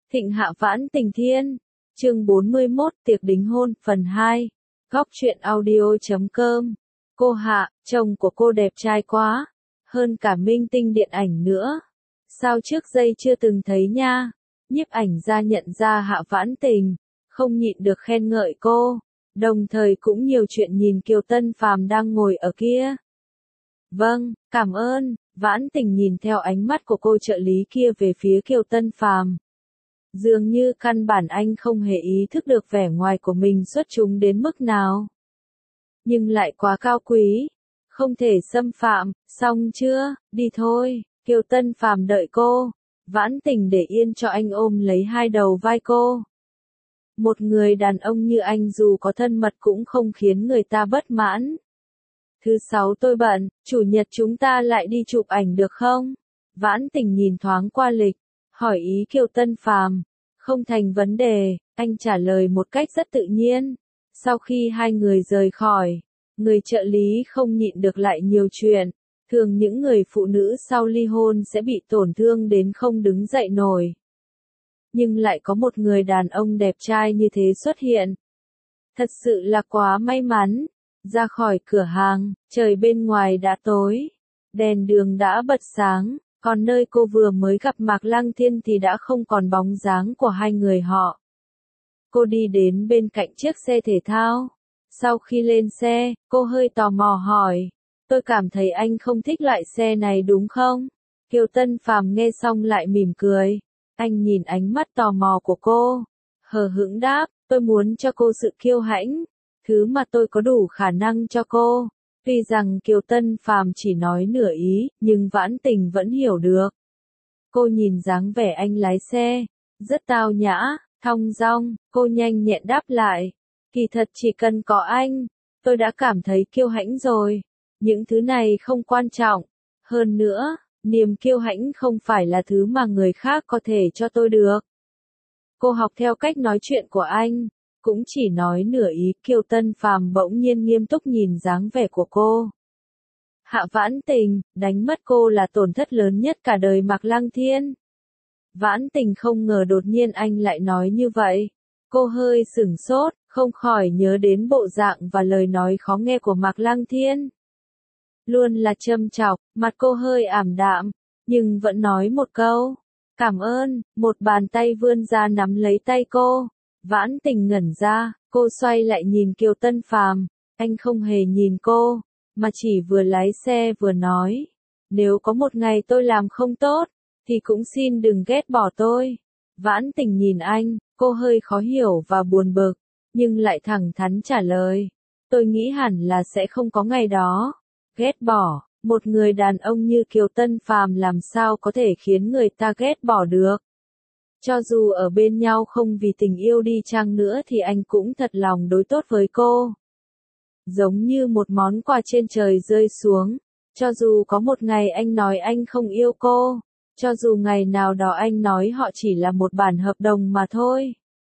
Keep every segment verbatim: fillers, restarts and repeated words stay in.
Thịnh Hạ Vãn Tình Thiên, chương bốn mươi mốt, tiệc đính hôn, phần hai. Góc truyện audio chấm com. Cô Hạ, chồng của cô đẹp trai quá, hơn cả minh tinh điện ảnh nữa. Sao trước giây chưa từng thấy nha? Nhiếp ảnh gia nhận ra Hạ Vãn Tình, không nhịn được khen ngợi cô, đồng thời cũng nhiều chuyện nhìn Kiều Tân Phàm đang ngồi ở kia. Vâng, cảm ơn. Vãn Tình nhìn theo ánh mắt của cô trợ lý kia về phía Kiều Tân Phàm. Dường như căn bản anh không hề ý thức được vẻ ngoài của mình xuất chúng đến mức nào. Nhưng lại quá cao quý, không thể xâm phạm. Xong chưa, đi thôi. Kiều Tân Phàm đợi cô. Vãn Tình để yên cho anh ôm lấy hai đầu vai cô. Một người đàn ông như anh dù có thân mật cũng không khiến người ta bất mãn. Thứ sáu tôi bận, chủ nhật chúng ta lại đi chụp ảnh được không? Vãn Tình nhìn thoáng qua lịch, hỏi ý Kiều Tân Phàm. Không thành vấn đề, anh trả lời một cách rất tự nhiên. Sau khi hai người rời khỏi, người trợ lý không nhịn được lại nhiều chuyện. Thường những người phụ nữ sau ly hôn sẽ bị tổn thương đến không đứng dậy nổi. Nhưng lại có một người đàn ông đẹp trai như thế xuất hiện. Thật sự là quá may mắn. Ra khỏi cửa hàng, trời bên ngoài đã tối. Đèn đường đã bật sáng, còn nơi cô vừa mới gặp Mạc Lăng Thiên thì đã không còn bóng dáng của hai người họ. Cô đi đến bên cạnh chiếc xe thể thao. Sau khi lên xe, cô hơi tò mò hỏi. Tôi cảm thấy anh không thích loại xe này đúng không? Kiều Tân Phàm nghe xong lại mỉm cười. Anh nhìn ánh mắt tò mò của cô. Hờ hững đáp, tôi muốn cho cô sự kiêu hãnh. Thứ mà tôi có đủ khả năng cho cô. Tuy rằng Kiều Tân Phàm chỉ nói nửa ý, nhưng Vãn Tình vẫn hiểu được. Cô nhìn dáng vẻ anh lái xe, rất tao nhã, thong dong, cô nhanh nhẹn đáp lại. Kỳ thật chỉ cần có anh, tôi đã cảm thấy kiêu hãnh rồi. Những thứ này không quan trọng. Hơn nữa, niềm kiêu hãnh không phải là thứ mà người khác có thể cho tôi được. Cô học theo cách nói chuyện của anh. Cũng chỉ nói nửa ý. Kiều Tân Phàm bỗng nhiên nghiêm túc nhìn dáng vẻ của cô. Hạ Vãn Tình, đánh mất cô là tổn thất lớn nhất cả đời Mạc Lăng Thiên. Vãn Tình không ngờ đột nhiên anh lại nói như vậy. Cô hơi sửng sốt, không khỏi nhớ đến bộ dạng và lời nói khó nghe của Mạc Lăng Thiên. Luôn là châm chọc, mặt cô hơi ảm đạm, nhưng vẫn nói một câu. Cảm ơn, một bàn tay vươn ra nắm lấy tay cô. Vãn Tình ngẩn ra, cô xoay lại nhìn Kiều Tân Phàm, anh không hề nhìn cô, mà chỉ vừa lái xe vừa nói, nếu có một ngày tôi làm không tốt, thì cũng xin đừng ghét bỏ tôi. Vãn Tình nhìn anh, cô hơi khó hiểu và buồn bực, nhưng lại thẳng thắn trả lời, tôi nghĩ hẳn là sẽ không có ngày đó. Ghét bỏ, một người đàn ông như Kiều Tân Phàm làm sao có thể khiến người ta ghét bỏ được. Cho dù ở bên nhau không vì tình yêu đi chăng nữa thì anh cũng thật lòng đối tốt với cô. Giống như một món quà trên trời rơi xuống. Cho dù có một ngày anh nói anh không yêu cô. Cho dù ngày nào đó anh nói họ chỉ là một bản hợp đồng mà thôi.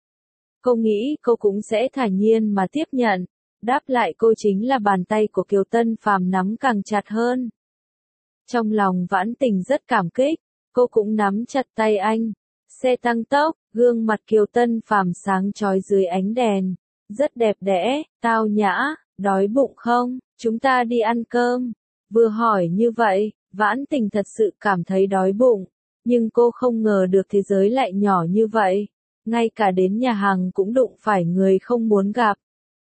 Cô nghĩ cô cũng sẽ thản nhiên mà tiếp nhận. Đáp lại cô chính là bàn tay của Kiều Tân Phàm nắm càng chặt hơn. Trong lòng Vãn Tình rất cảm kích. Cô cũng nắm chặt tay anh. Xe tăng tốc, gương mặt Kiều Tân Phàm sáng chói dưới ánh đèn, rất đẹp đẽ, tao nhã. Đói bụng không? Chúng ta đi ăn cơm. Vừa hỏi như vậy, Vãn Tình thật sự cảm thấy đói bụng, nhưng cô không ngờ được thế giới lại nhỏ như vậy, ngay cả đến nhà hàng cũng đụng phải người không muốn gặp.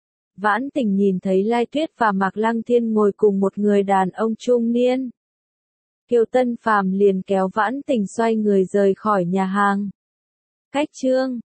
Vãn Tình nhìn thấy Lai Tuyết và Mạc Lăng Thiên ngồi cùng một người đàn ông trung niên. Kiều Tân Phàm liền kéo Vãn Tình xoay người rời khỏi nhà hàng. Cách chương